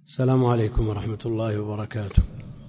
السلام عليكم ورحمة الله وبركاته.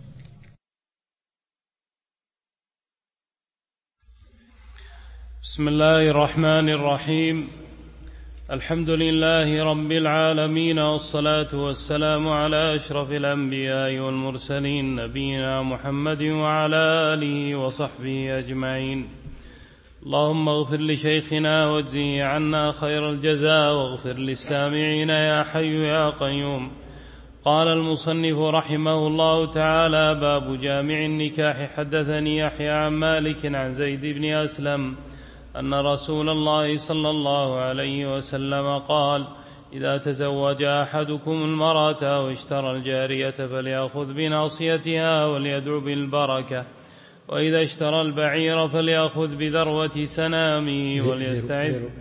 بسم الله الرحمن الرحيم. الحمد لله رب العالمين، والصلاة والسلام على أشرف الأنبياء والمرسلين نبينا محمد وعلى آله وصحبه أجمعين. اللهم اغفر لشيخنا واجزه عنا خير الجزاء، واغفر للسامعين يا حي يا قيوم. قال المصنف رحمه الله تعالى: باب جامع النكاح. حدثني يحيى عن مالك عن زيد بن أسلم أن رسول الله صلى الله عليه وسلم قال: إذا تزوج أحدكم المرأة واشترى الجارية فليأخذ بناصيتها وليدعو بالبركة، وإذا اشترى البعير فليأخذ بذروة سنامه وليستعد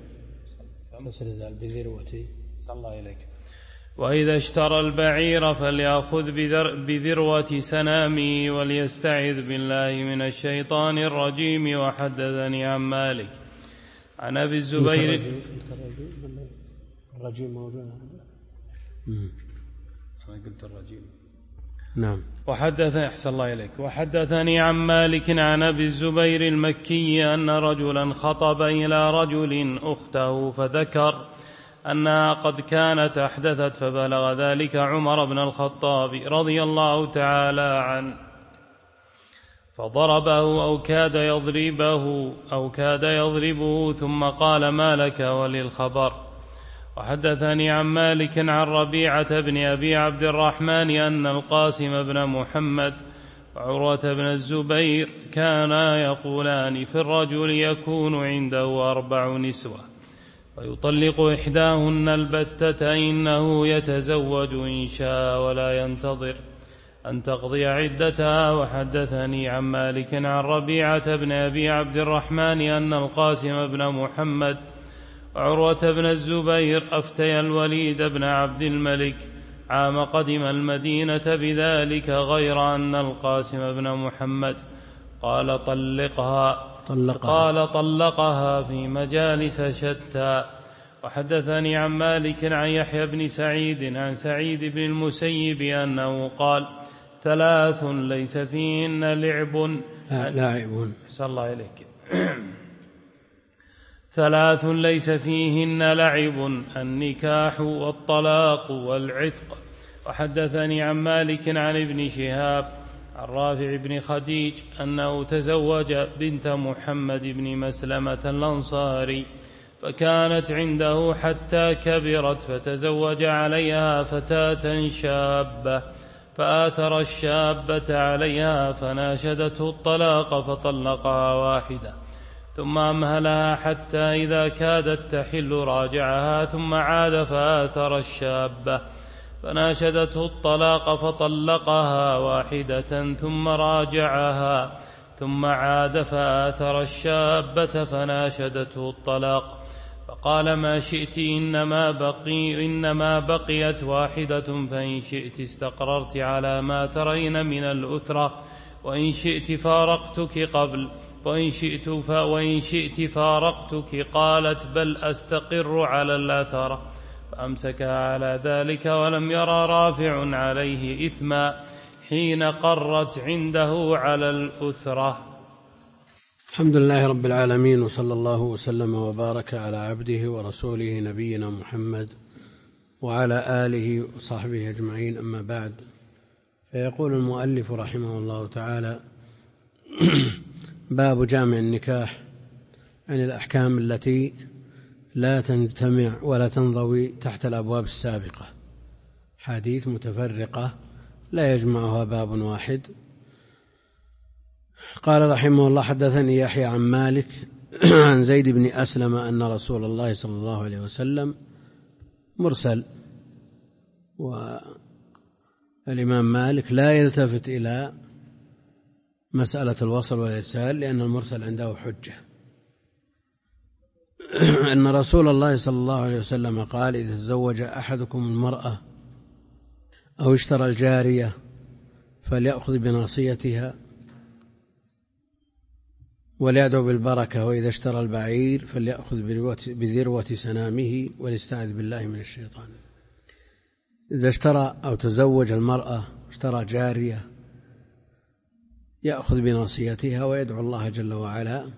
وإذا اشترى البعير فليأخذ بذروة سنامه وليستعذ بالله من الشيطان الرجيم. وحدثني عن مالك عن أبي الزبير الرجيم موجود. أنا قلت الرجيم. نعم. أحسن الله إليك. وحدثني عن مالك عن أبي الزبير المكي أن رجلا خطب إلى رجل أخته فذكر أنها قد كانت أحدثت، فبلغ ذلك عمر بن الخطاب رضي الله تعالى عنه فضربه أو كاد يضربه ثم قال: ما لك وللخبر. وحدثني عن مالك عن ربيعة بن أبي عبد الرحمن أن القاسم بن محمد وعروة بن الزبير كانا يقولان في الرجل يكون عنده 4 نسوة ويطلق إحداهن البتة إنه يتزوج إن شاء ولا ينتظر أن تقضي عدتها. وحدثني عن مالك عن ربيعة بن أبي عبد الرحمن أن القاسم بن محمد وعروة بن الزبير أفتيا الوليد بن عبد الملك عام قدم المدينة بذلك، غير أن القاسم بن محمد قال طلقها في مجالس شتى. وحدثني عن مالك عن يحيى بن سعيد عن سعيد بن المسيب أنه قال: 3 ليس فيهن لعب. 3 ليس فيهن لعب: النكاح والطلاق والعتق. وحدثني عن مالك عن ابن شهاب عن رافع بن خديج أنه تزوج بنت محمد بن مسلمة الأنصاري فكانت عنده حتى كبرت، فتزوج عليها فتاة شابة فآثر الشابة عليها فناشدته الطلاق فطلقها واحدة، ثم أمهلها حتى إذا كادت تحل راجعها، ثم عاد فآثر الشابة فناشدته الطلاق فطلقها واحدة، ثم راجعها، ثم عاد فآثر الشابة فناشدته الطلاق فقال: ما شئت إنما بقيت واحدة، فإن شئت استقررت على ما ترين من الأثرة، وإن شئت فارقتك قبل، وإن شئت فارقتك. قالت: بل أستقر على الأثرة. فأمسكها على ذلك، ولم يرى رافع عليه إثما حين قرت عنده على الأثرة. الحمد لله رب العالمين، وصلى الله وسلم وبارك على عبده ورسوله نبينا محمد وعلى آله وصحبه أجمعين. أما بعد، فيقول المؤلف رحمه الله تعالى: باب جامع النكاح، عن الأحكام التي لا تجتمع ولا تنضوي تحت الأبواب السابقة، حديث متفرقة لا يجمعها باب واحد. قال رحمه الله: حدثني يحيى عن مالك عن زيد بن أسلم أن رسول الله صلى الله عليه وسلم، مرسل، والإمام مالك لا يلتفت إلى مسألة الوصل والإرسال لأن المرسل عنده حجة، أن رسول الله صلى الله عليه وسلم قال: إذا تزوج أحدكم المرأة أو اشترى الجارية فليأخذ بناصيتها وليدعو بالبركة، وإذا اشترى البعير فليأخذ بذروة سنامه وليستعذ بالله من الشيطان. إذا اشترى أو تزوج المرأة، اشترى جارية، يأخذ بناصيتها ويدعو الله جل وعلا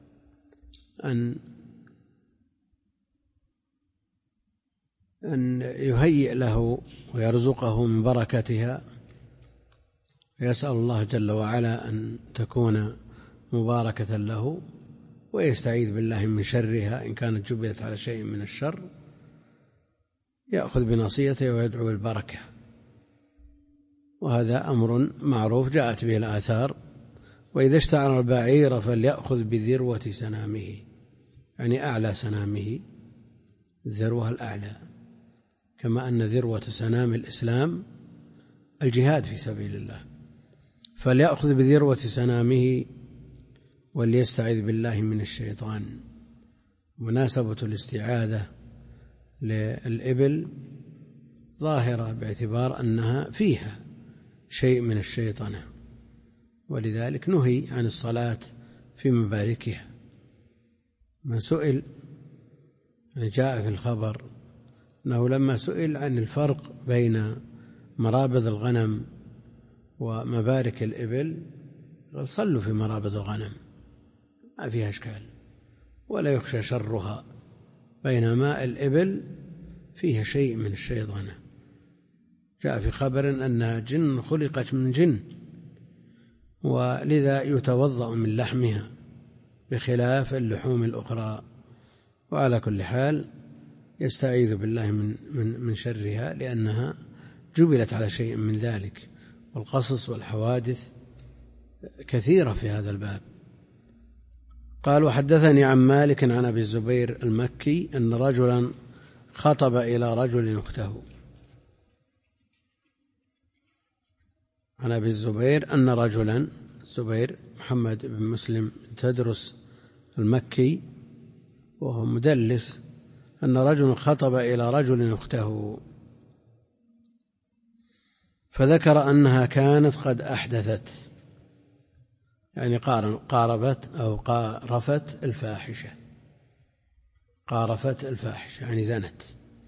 أن يهيئ له ويرزقه من بركتها، ويسأل الله جل وعلا أن تكون مباركة له، ويستعيذ بالله من شرها إن كانت جبلت على شيء من الشر، يأخذ بناصيته ويدعو بالبركة. وهذا أمر معروف جاءت به الآثار. وإذا اشتعر البعير فليأخذ بذروة سنامه، يعني أعلى سنامه، الذروة الأعلى، كما أن ذروة سنام الإسلام الجهاد في سبيل الله، فليأخذ بذروة سنامه وليستعذ بالله من الشيطان. مناسبة الاستعاذة للإبل ظاهرة باعتبار أنها فيها شيء من الشيطنة، ولذلك نهي عن الصلاة في مباركها. من سئل، جاء في الخبر أنه لما سئل عن الفرق بين مرابض الغنم ومبارك الإبل قال صلوا في مرابض الغنم ما فيها إشكال ولا يخشى شرها، بينما الإبل فيها شيء من الشيطنة. جاء في خبر أنها جن خلقت من جن، ولذا يتوضأ من لحمها بخلاف اللحوم الأخرى. وعلى كل حال يستعيذ بالله من شرها، لأنها جبلت على شيء من ذلك، والقصص والحوادث كثيرة في هذا الباب. قال: وحدثني عن مالك عن أبي الزبير المكي أن رجلا خطب إلى رجل أخته. عن أبي الزبير أن رجلا، الزبير محمد بن مسلم تدرس المكي وهو مدلس، أن رجل خطب إلى رجل أخته فذكر أنها كانت قد أحدثت، يعني قاربت أو قارفت الفاحشة، قارفت الفاحشة يعني زنت،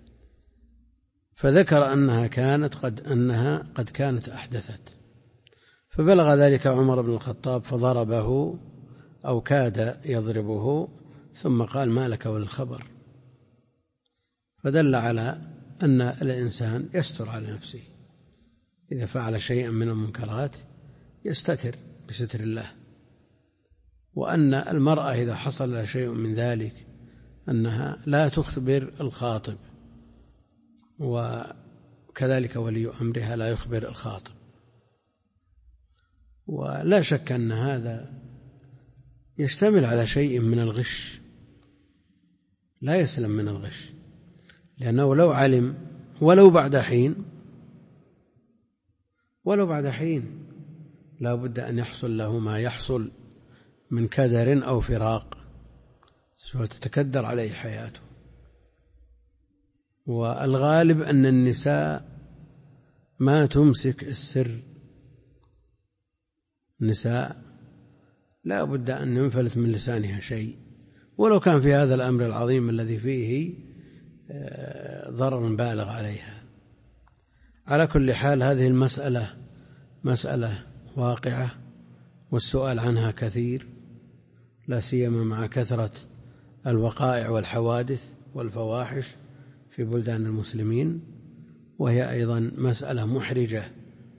فذكر أنها قد كانت أحدثت، فبلغ ذلك عمر بن الخطاب فضربه أو كاد يضربه، ثم قال: ما لك وللخبر؟ فدل على أن الإنسان يستر على نفسه، إذا فعل شيئا من المنكرات يستتر بستر الله، وأن المرأة إذا حصل لها شيء من ذلك أنها لا تخبر الخاطب، وكذلك ولي أمرها لا يخبر الخاطب. ولا شك أن هذا يشتمل على شيء من الغش، لا يسلم من الغش، لأنه لو علم ولو بعد حين لا بد أن يحصل له ما يحصل من كدر أو فراق، سوف تتكدر عليه حياته. والغالب أن النساء ما تمسك السر، النساء لا بد أن ينفلت من لسانها شيء، ولو كان في هذا الأمر العظيم الذي فيه ضرر بالغ عليها. على كل حال هذه المسألة مسألة واقعة، والسؤال عنها كثير، لا سيما مع كثرة الوقائع والحوادث والفواحش في بلدان المسلمين، وهي أيضا مسألة محرجة،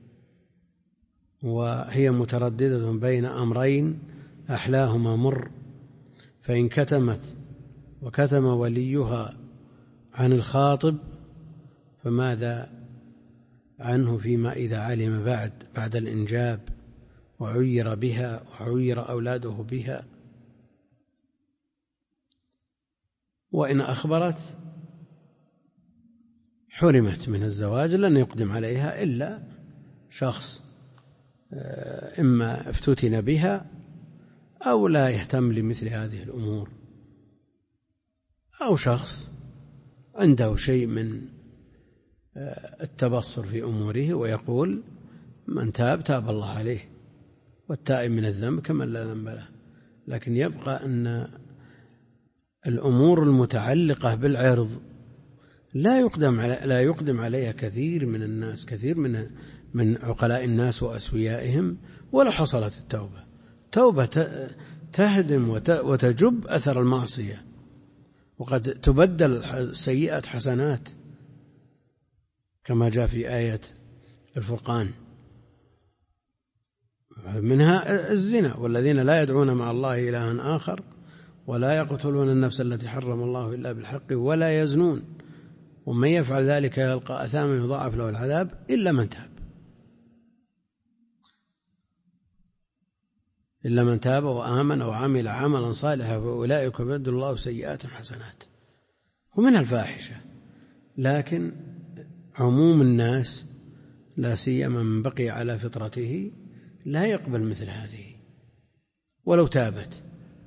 وهي مترددة بين أمرين أحلاهما مر، فإن كتمت وكتم وليها عن الخاطب فماذا عنه فيما إذا علم بعد الإنجاب وعير بها وعير أولاده بها؟ وإن أخبرت حرمت من الزواج، لن يقدم عليها إلا شخص إما افتتن بها أو لا يهتم لمثل هذه الأمور، أو شخص عنده شيء من التبصر في أموره ويقول: من تاب الله عليه، والتائب من الذنب كمن لا ذنب له. لكن يبقى أن الأمور المتعلقة بالعرض لا يقدم عليها كثير من الناس، كثير من عقلاء الناس وأسويائهم، ولا حصلت توبة تهدم وتجب أثر المعصية، وقد تبدل السيئات حسنات كما جاء في آية الفرقان، منها الزنا: والذين لا يدعون مع الله إلها آخر ولا يقتلون النفس التي حرم الله إلا بالحق ولا يزنون ومن يفعل ذلك يلقى أثاما يضاعف له العذاب إلا من تاب وآمن وعمل عملا صالحا فأولئك يبدل الله سيئات حسنات. ومن الفاحشة، لكن عموم الناس لا سيما من بقي على فطرته لا يقبل مثل هذه ولو تابت.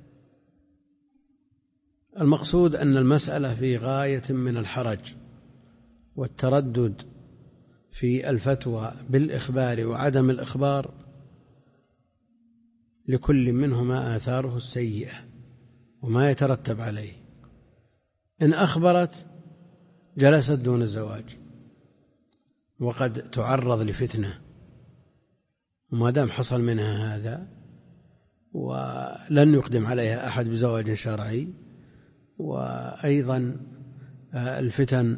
المقصود أن المسألة في غاية من الحرج والتردد في الفتوى بالإخبار وعدم الإخبار، لكل منهما آثاره السيئة وما يترتب عليه. إن أخبرت جلست دون الزواج وقد تعرض لفتنة، وما دام حصل منها هذا ولن يقدم عليها أحد بزواج شرعي، وأيضا الفتن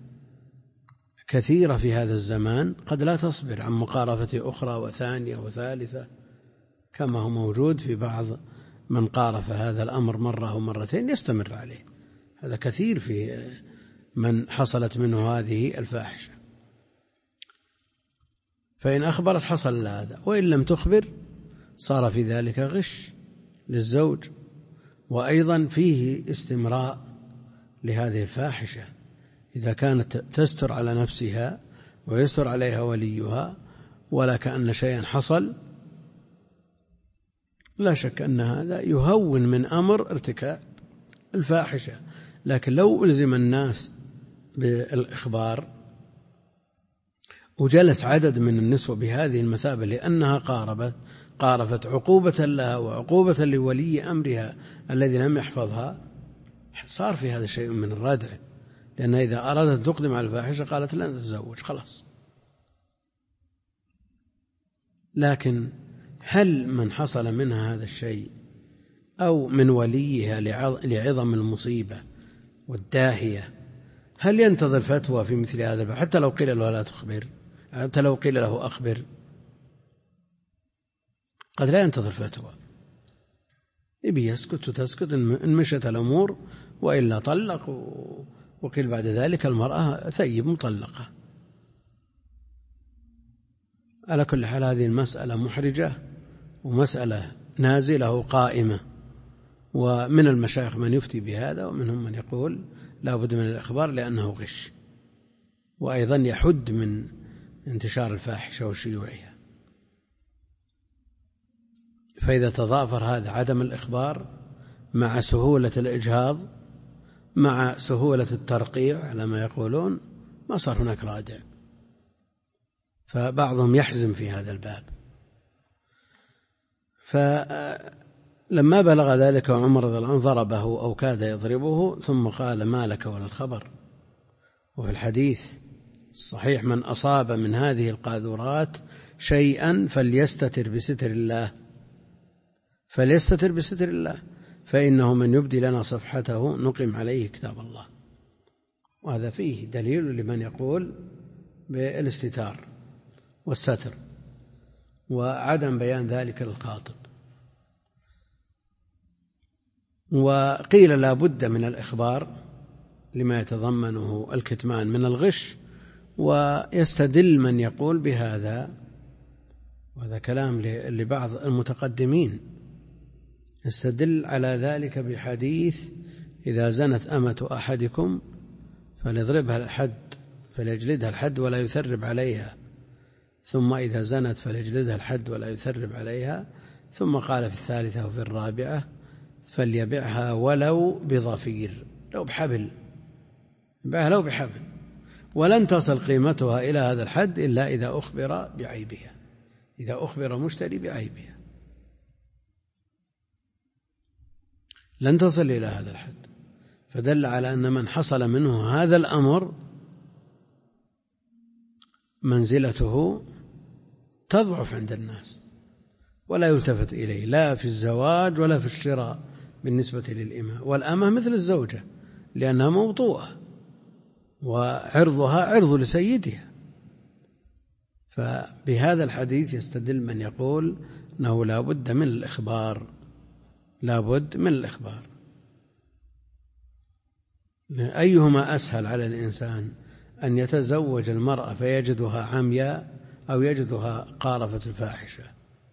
كثيرة في هذا الزمان قد لا تصبر عن مقارفة أخرى وثانية وثالثة، كما هو موجود في بعض من قارف هذا الأمر مرة أو مرتين يستمر عليه. هذا كثير في من حصلت منه هذه الفاحشة. فإن أخبرت حصل هذا، وإن لم تخبر صار في ذلك غش للزوج، وأيضا فيه استمراء لهذه الفاحشة إذا كانت تستر على نفسها ويستر عليها وليها ولا كأن شيئا حصل. لا شك أن هذا يهون من أمر ارتكاب الفاحشة، لكن لو ألزم الناس بالإخبار وجلس عدد من النسوة بهذه المثابة لأنها قارفت عقوبة لها وعقوبة لولي أمرها الذي لم يحفظها، صار في هذا شيء من الردع، لأن إذا أرادت تقدم على الفاحشة قالت لن تتزوج خلاص. لكن هل من حصل منها هذا الشيء أو من وليها لعظم المصيبة والداهية هل ينتظر فتوى في مثل هذا؟ حتى لو قيل له لا تخبر، حتى لو قيل له أخبر، قد لا ينتظر فتوى، يبي يسكت وتسكت إن مشت الأمور، وإلا طلق، وقيل بعد ذلك المرأة ثيب مطلقة. على كل حال هذه المسألة محرجة ومسألة نازلة قائمة، ومن المشايخ من يفتي بهذا ومنهم من يقول لا بد من الإخبار لأنه غش، وأيضا يحد من انتشار الفاحشة وشيوعها. فإذا تضافر هذا عدم الإخبار مع سهولة الإجهاض مع سهولة الترقيع على ما يقولون، ما صار هناك رادع، فبعضهم يحزم في هذا الباب. فلما بلغ ذلك عمر رضي الله عنه ضربه أو كاد يضربه، ثم قال ما لك ولا الخبر. وفي الحديث الصحيح من أصاب من هذه القاذورات شيئا فليستتر بستر الله فإنه من يبدي لنا صفحته نقم عليه كتاب الله. وهذا فيه دليل لمن يقول بالاستتار والستر وعدم بيان ذلك للخاطب. وقيل لا بد من الإخبار لما يتضمنه الكتمان من الغش، ويستدل من يقول بهذا، وهذا كلام لبعض المتقدمين، يستدل على ذلك بحديث إذا زنت أمة أحدكم فليضربها الحد فليجلدها الحد ولا يثرب عليها، ثم إذا زنت فليجلدها الحد ولا يثرب عليها، ثم قال في الثالثة وفي الرابعة فليبعها ولو بظفير، لو بحبل، يبيعها لو بحبل، ولن تصل قيمتها إلى هذا الحد إلا إذا أخبر بعيبها، إذا أخبر مشتري بعيبها لن تصل إلى هذا الحد. فدل على أن من حصل منه هذا الأمر منزلته تضعف عند الناس ولا يلتفت إليه، لا في الزواج ولا في الشراء بالنسبة للإماء. والأمة مثل الزوجة لأنها موطوءة وعرضها عرض لسيدها. فبهذا الحديث يستدل من يقول أنه لا بد من الإخبار، لا بد من الإخبار. أيهما أسهل على الإنسان، أن يتزوج المرأة فيجدها عمياء أو يجدها قارفة الفاحشة؟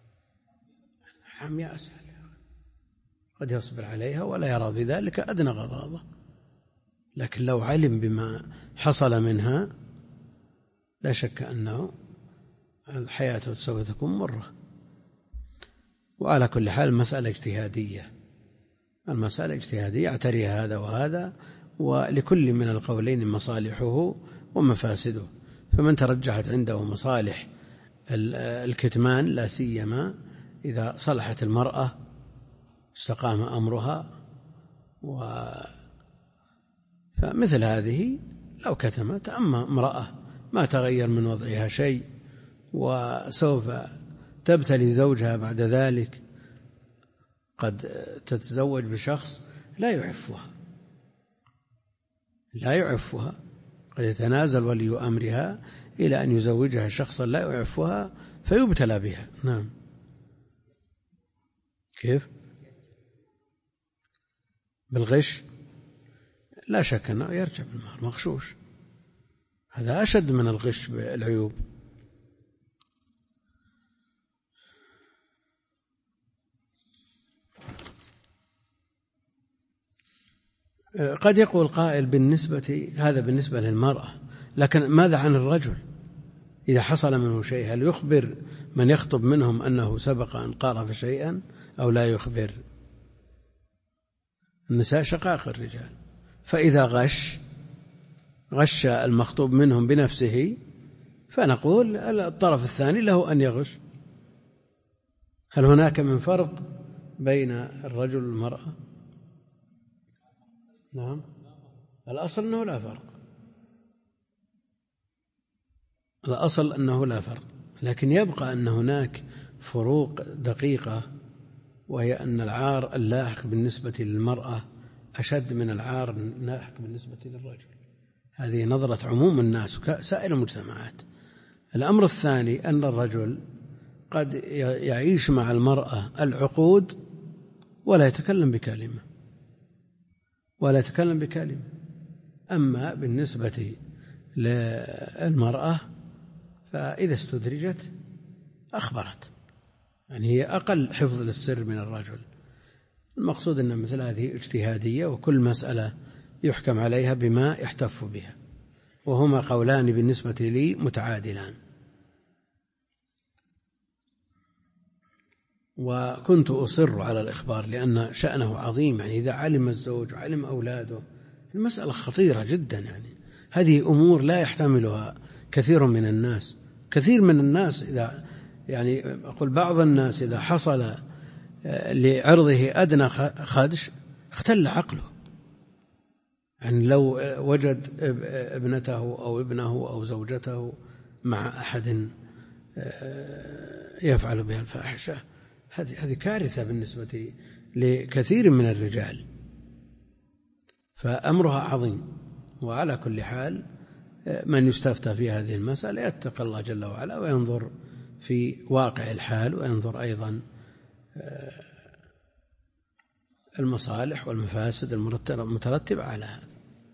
عمياء أسهل، قد يصبر عليها ولا يرى بذلك أدنى غضاضة، لكن لو علم بما حصل منها لا شك أنه الحياة سوف تكون مرة. وعلى كل حال المسألة اجتهادية، المسألة اجتهادية يعتريها هذا وهذا، ولكل من القولين مصالحه ومفاسده. فمن ترجحت عنده مصالح الكتمان لا سيما إذا صلحت المرأة استقام أمرها، فمثل هذه لو كتمت، أما امرأة ما تغير من وضعها شيء وسوف تبتلي زوجها بعد ذلك، قد تتزوج بشخص لا يعفها، قد يتنازل ولي أمرها إلى أن يزوجها شخصا لا يعفها فيبتلى بها. نعم. كيف؟ بالغش؟ لا شك أنه يرجع بالمهر مغشوش، هذا أشد من الغش بالعيوب. قد يقول قائل هذا بالنسبة للمرأة، لكن ماذا عن الرجل إذا حصل منه شيء؟ هل يخبر من يخطب منهم أنه سبق أن قارف شيئا أو لا يخبر؟ النساء شقائق الرجال، فإذا غش المخطوب منهم بنفسه فنقول الطرف الثاني له أن يغش. هل هناك من فرق بين الرجل والمرأة؟ نعم، الأصل أنه لا فرق، الأصل أنه لا فرق، لكن يبقى أن هناك فروق دقيقة، وهي أن العار اللاحق بالنسبة للمرأة أشد من العار اللاحق بالنسبة للرجل. هذه نظرة عموم الناس وسائر المجتمعات. الأمر الثاني أن الرجل قد يعيش مع المرأة العقود ولا يتكلم بكلمة، أما بالنسبة للمرأة فإذا استدرجت أخبرت، يعني هي أقل حفظ للسر من الرجل. المقصود أن مثل هذه اجتهادية، وكل مسألة يحكم عليها بما يحتف بها، وهما قولان بالنسبة لي متعادلان. وكنت أصر على الإخبار لأن شأنه عظيم، يعني إذا علم الزوج وعلم أولاده المسألة خطيرة جدا، يعني هذه أمور لا يحتملها كثير من الناس إذا يعني أقول بعض الناس إذا حصل لعرضه أدنى خدش اختل عقله. يعني لو وجد ابنته أو ابنه أو زوجته مع أحد يفعل بها الفاحشة، هذه كارثة بالنسبة لكثير من الرجال، فأمرها عظيم. وعلى كل حال من يستفتى في هذه المسألة يتقى الله جل وعلا وينظر في واقع الحال، وينظر أيضا المصالح والمفاسد المترتبة على هذا،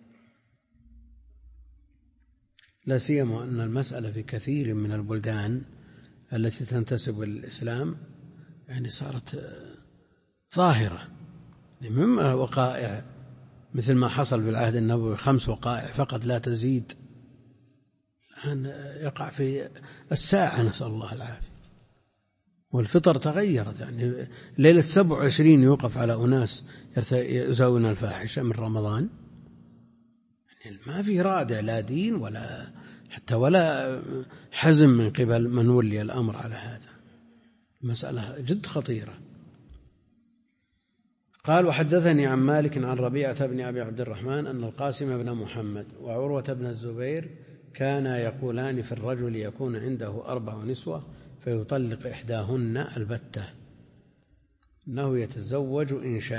لا سيما أن المسألة في كثير من البلدان التي تنتسب للإسلام يعني صارت ظاهرة، مما وقائع مثل ما حصل في العهد النبوي 5 وقائع فقط لا تزيد، الآن يقع في الساعة، نسأل الله العافية. والفطر تغيرت، يعني ليلة 27 يوقف على أناس يزاولون الفاحشة من رمضان، يعني ما في رادع لا دين ولا حتى ولا حزم من قبل من ولي الأمر على هذا. مسألة جد خطيرة. قال وحدثني عن مالك عن ربيعة بن أبي عبد الرحمن أن القاسم بن محمد وعروة بن الزبير كانا يقولان في الرجل يكون عنده 4 نسوة فيطلق إحداهن البتة أنه يتزوج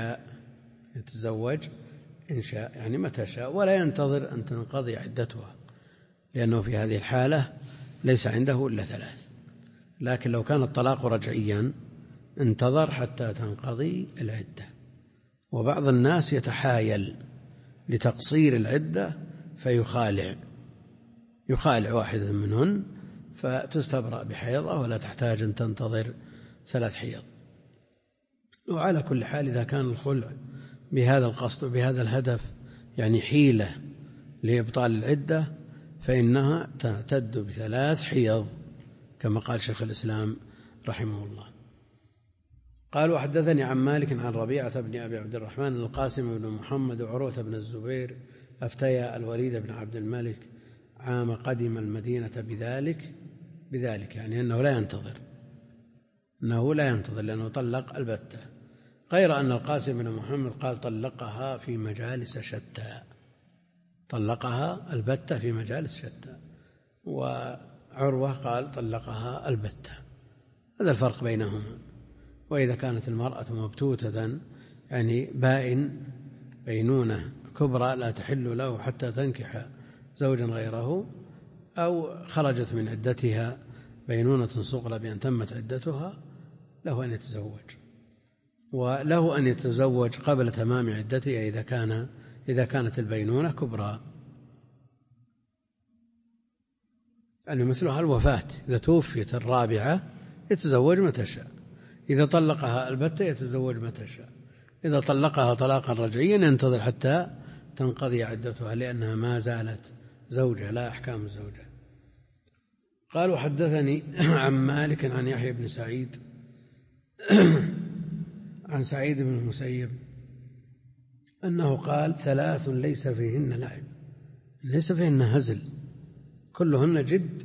إن شاء يعني متى شاء ولا ينتظر أن تنقضي عدتها، لأنه في هذه الحالة ليس عنده إلا 3. لكن لو كان الطلاق رجعيا انتظر حتى تنقضي العدة. وبعض الناس يتحايل لتقصير العدة فيخالع واحدة منهن فتستبرأ بحيضة ولا تحتاج أن تنتظر 3 حيض. وعلى كل حال إذا كان الخلع بهذا القصد وبهذا الهدف يعني حيلة لإبطال العدة فإنها تعتد ب3 حيض كما قال شيخ الإسلام رحمه الله. قال وحدثني عن مالك عن ربيعة بن أبي عبد الرحمن القاسم بن محمد وعروة بن الزبير أفتيا الوليد بن عبد الملك عام قدم المدينة بذلك يعني أنه لا ينتظر لأنه طلق البتة، غير أن القاسم بن محمد قال طلقها في مجالس شتى، طلقها البتة في مجالس شتى، وعروة قال طلقها البتة. هذا الفرق بينهما. وإذا كانت المرأة مبتوتة يعني بينونة كبرى لا تحل له حتى تنكح زوجا غيره، أو خرجت من عدتها بينونة صغرى بأن تمت عدتها، له أن يتزوج، وله أن يتزوج قبل تمام عدتها إذا كانت البينونة كبرى. يعني مثلها الوفاة، إذا توفيت الرابعة يتزوج متى شاء، إذا طلقها البتة يتزوج متى شاء، إذا طلقها طلاقا رجعيا ينتظر حتى تنقضي عدتها لأنها ما زالت زوجة لا أحكام الزوجة. قال وحدثني عن مالك عن يحيى بن سعيد عن سعيد بن المسيب أنه قال 3 ليس فيهن لعب، ليس فيهن هزل، كلهن جد،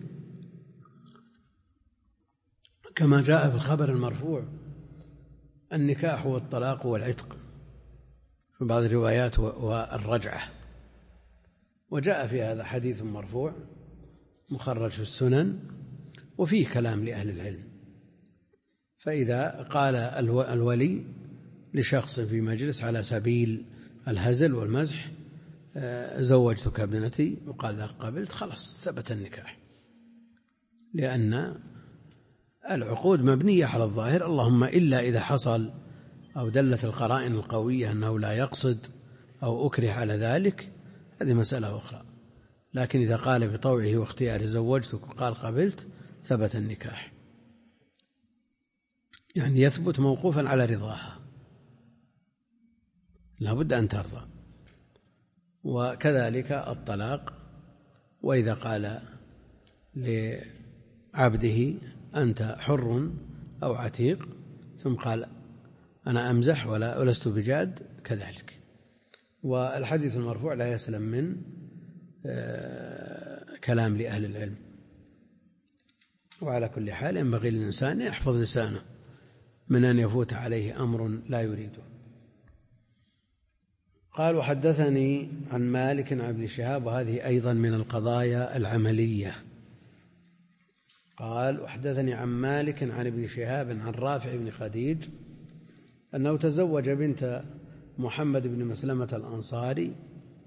كما جاء في الخبر المرفوع: النكاح والطلاق والعتق، في بعض الروايات والرجعة. وجاء في هذا حديث مرفوع مخرج في السنن وفيه كلام لأهل العلم. فإذا قال الولي لشخص في مجلس على سبيل الهزل والمزح زوجتك ابنتي، وقال لك قبلت، خلاص ثبت النكاح، لأن العقود مبنية على الظاهر، اللهم إلا إذا حصل أو دلت القرائن القوية أنه لا يقصد أو أكره على ذلك، هذه مسألة أخرى. لكن إذا قال بطوعه واختياره زوجتك وقال قبلت ثبت النكاح، يعني يثبت موقوفا على رضاها، لا بد أن ترضى. وكذلك الطلاق، وإذا قال لعبده أنت حر أو عتيق ثم قال أنا أمزح ولست بجاد كذلك. والحديث المرفوع لا يسلم من كلام لأهل العلم. وعلى كل حال ينبغي للإنسان يحفظ لسانه من أن يفوت عليه أمر لا يريده. قال وحدثني عن مالك عن ابن شهاب، وهذه أيضا من القضايا العملية. قال وحدثني عن مالك عن ابن شهاب عن رافع بن خديج أنه تزوج بنت محمد بن مسلمة الأنصاري،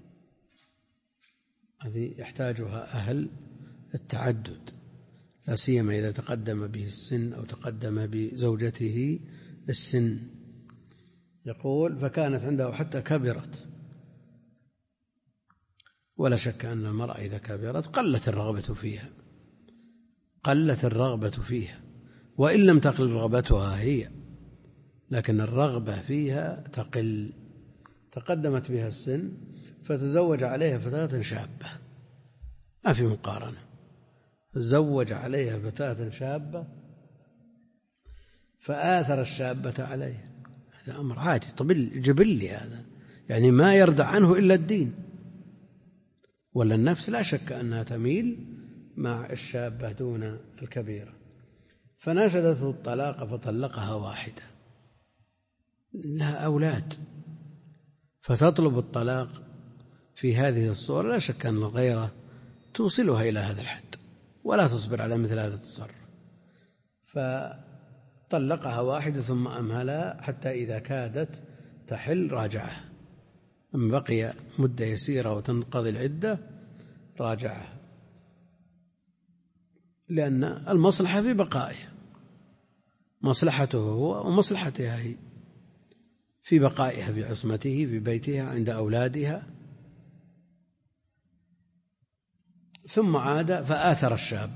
هذه يحتاجها أهل التعدد، لا سيما إذا تقدم به السن أو تقدم بزوجته السن. يقول فكانت عنده حتى كبرت، ولا شك أن المرأة إذا كبرت قلت الرغبة فيها، وإن لم تقل رغبتها هي، لكن الرغبة فيها تقل. تقدمت بها السن فتزوج عليها فتاة شابة، ما في مقارنة، تزوج عليها فتاة شابة فآثر الشابة عليها، هذا أمر عادي جبلي، هذا يعني ما يردع عنه إلا الدين. ولا النفس لا شك أنها تميل مع الشابة دون الكبيرة. فناشدته الطلاق فطلقها واحدة، لها أولاد، فتطلب الطلاق في هذه الصورة لا شك أن الغيرة توصلها إلى هذا الحد ولا تصبر على مثل هذا التصرف، فطلقها واحدة ثم أمهلها حتى إذا كادت تحل راجعها، أما بقي مدة يسيرة وتنقضي العدة راجعها، لأن المصلحة في بقائها، مصلحته هو ومصلحتها هي في بقائها في عصمته في بيتها عند أولادها. ثم عاد فآثر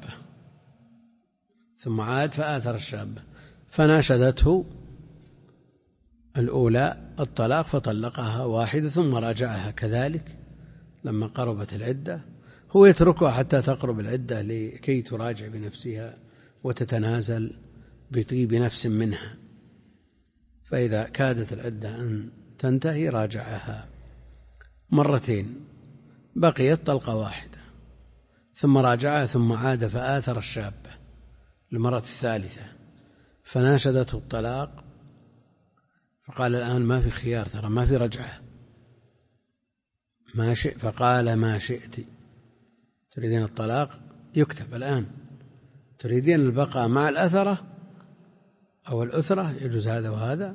الشابة فناشدته الأولى الطلاق فطلقها واحدة ثم راجعها كذلك لما قربت العدة، هو يتركها حتى تقرب العدة لكي تراجع بنفسها وتتنازل بطيب نفس منها، فإذا كادت العدة أن تنتهي راجعها مرتين، بقيت طلقة واحدة ثم راجعها ثم عاد فآثر الشابة للمرة الثالثة فناشدته الطلاق، فقال الآن ما في خيار، ترى ما في رجعة، ما شئت، فقال ما شئت، تريدين الطلاق يكتب الآن، تريدين البقاء مع الأثرة أو الأثرة يجوز هذا وهذا،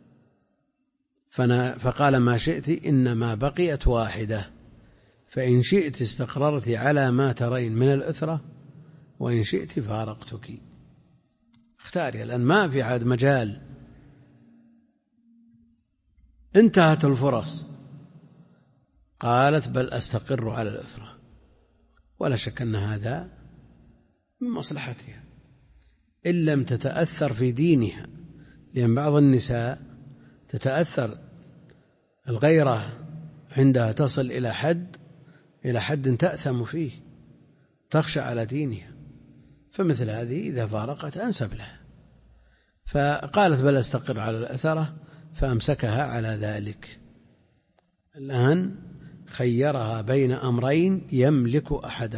فقال ما شئت إنما بقيت واحدة، فإن شئت استقررت على ما ترين من الأثرة وإن شئت فارقتك، اختاري الآن، ما في عاد مجال، انتهت الفرص. قالت بل أستقر على الأثرة، ولا شك أن هذا من مصلحتها إن لم تتأثر في دينها، لأن بعض النساء تتأثر الغيرة عندها تصل إلى حد تأثم فيه، تخشى على دينها، فمثل هذه إذا فارقت أنسب لها، فقالت بل أستقر على الأثرة فأمسكها على ذلك. الآن خيرها بين أمرين يملك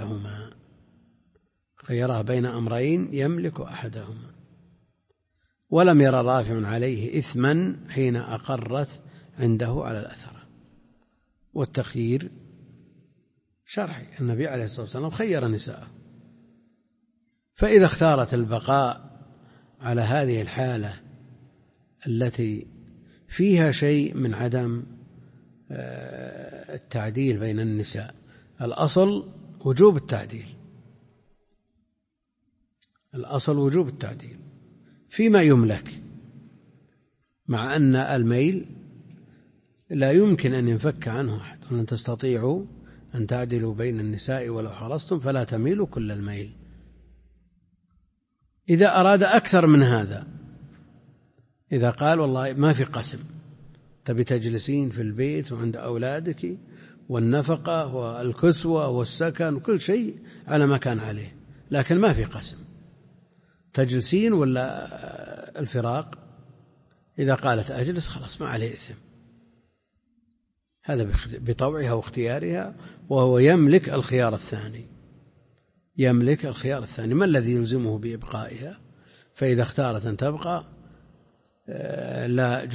أحدهما، ولم ير رافع عليه إثما حين أقرت عنده على الأثرة. والتخيير شرعي، النبي عليه الصلاة والسلام خير نساءه، فإذا اختارت البقاء على هذه الحالة التي فيها شيء من عدم التعديل بين النساء، الأصل وجوب التعديل فيما يملك، مع أن الميل لا يمكن أن ينفك عنه أحد، ولن تستطيعوا أن تعدلوا بين النساء ولو حرصتم فلا تميلوا كل الميل. إذا أراد أكثر من هذا، إذا قال والله ما في قسم، تبي تجلسين في البيت وعند أولادك والنفقة والكسوة والسكن وكل شيء على ما كان عليه، لكن ما في قسم، تجلسين ولا الفراق، إذا قالت أجلس خلاص ما عليه إثم، هذا بطوعها واختيارها، وهو يملك الخيار الثاني، ما الذي يلزمه بإبقائها؟ فإذا اختارت أن تبقى لا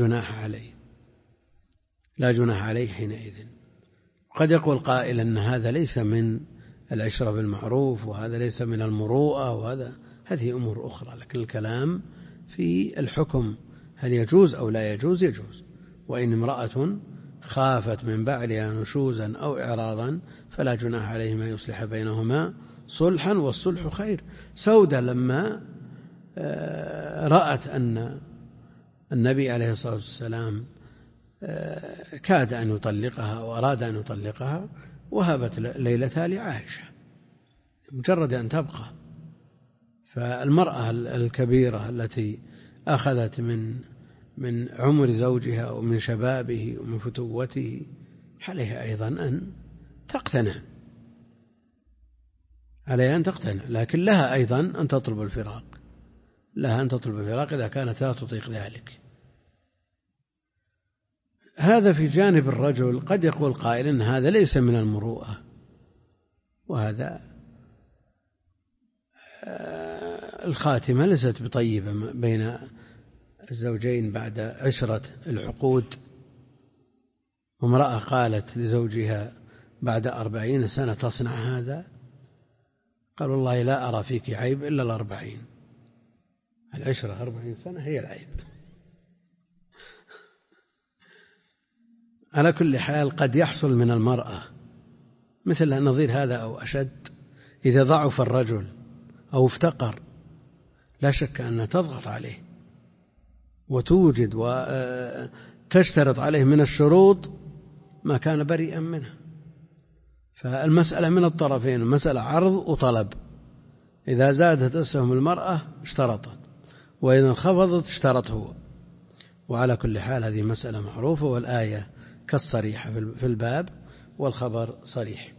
جناح عليه حينئذ. قد يقول قائل أن هذا ليس من العشرة بالمعروف، وهذا ليس من المروءة، هذه أمور أخرى، لكن الكلام في الحكم هل يجوز أو لا يجوز. وإن امرأة خافت من بعلها نشوزا أو إعراضا فلا جناح عليهما يصلح بينهما صلحا، والصلح خير. سودة لما رأت أن النبي عليه الصلاة والسلام كاد أن يطلقها وأراد أن يطلقها، وهبت ليلتها لعائشة مجرد أن تبقى. فالمرأة الكبيرة التي أخذت من عمر زوجها ومن شبابه ومن فتوته عليها أيضا أن تقتنع، لكن لها أيضا أن تطلب الفراق، إذا كانت لا تطيق ذلك. هذا في جانب الرجل. قد يقول قائل إن هذا ليس من المروءة، وهذا الخاتمة ليست بطيبة بين الزوجين بعد عشرة العقود، وامرأة قالت لزوجها بعد 40 سنة تصنع هذا؟ قال والله لا أرى فيك عيب إلا 40. العشرة 40 سنة هي العيب. على كل حال قد يحصل من المرأة مثل نظير هذا أو أشد إذا ضعف الرجل أو افتقر، لا شك أنها تضغط عليه وتوجد وتشترط عليه من الشروط ما كان بريئا منه. فالمسألة من الطرفين، مسألة عرض وطلب. إذا زادت أسهم المرأة اشترطت، وإذا انخفضت اشترط هو. وعلى كل حال هذه مسألة معروفة، والآية كالصريحة في الباب والخبر صريح.